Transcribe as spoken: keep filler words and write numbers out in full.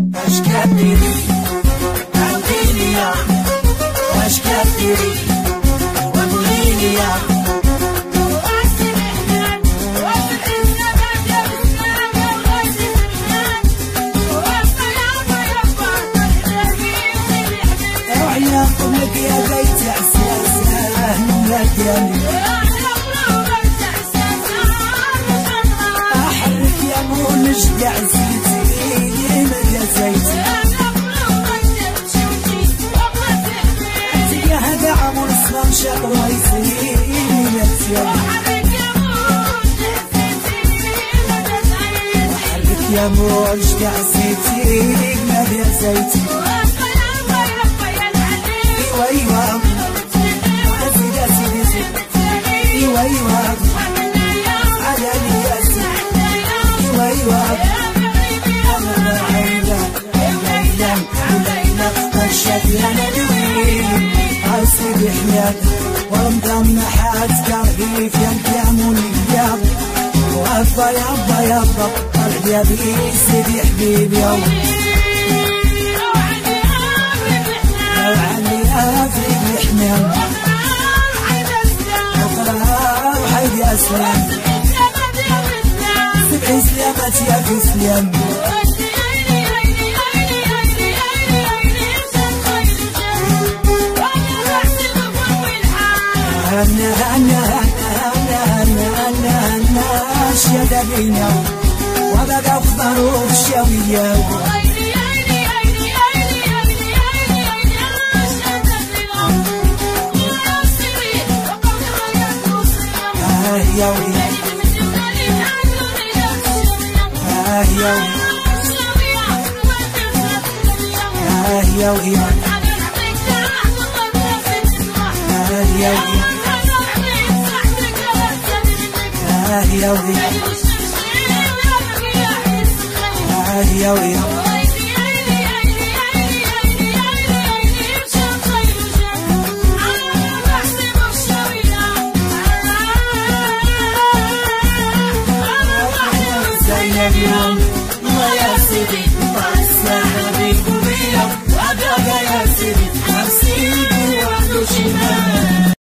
اش كديري عاوديني يا اش كديري وقوليلي يا وعياكم لك يا بيت عساسه نملك يا احرك يا مونج يا عزيزي يا زيتي انت يا هذا عمر اسلام شاط ويسي يا زيتي احرك يا مونج يا عزيزي يا زيتي ايوا ايوا سيدي سيدي سيدي ايوا ايوا على الياس ايوا ايوا انا عينا ليلى ليلى قشت يا ندوي سيدي حياك ورمضان ما حد كرهيف يا كاموني يابا وابا يابا يابا الحبيبي سيدي حبيبي يابا افريق الحمام وقرار وحيد يا سلام سبع سلامات يا في سلام هنا هنا هنا هنا هنا هنا شيا دبينا وبقى خضروا الشاوية يا ويلي آه يا ويلي آه يا ويلي آه يا ويلي آه يا ويلي آه يا ويلي اليوم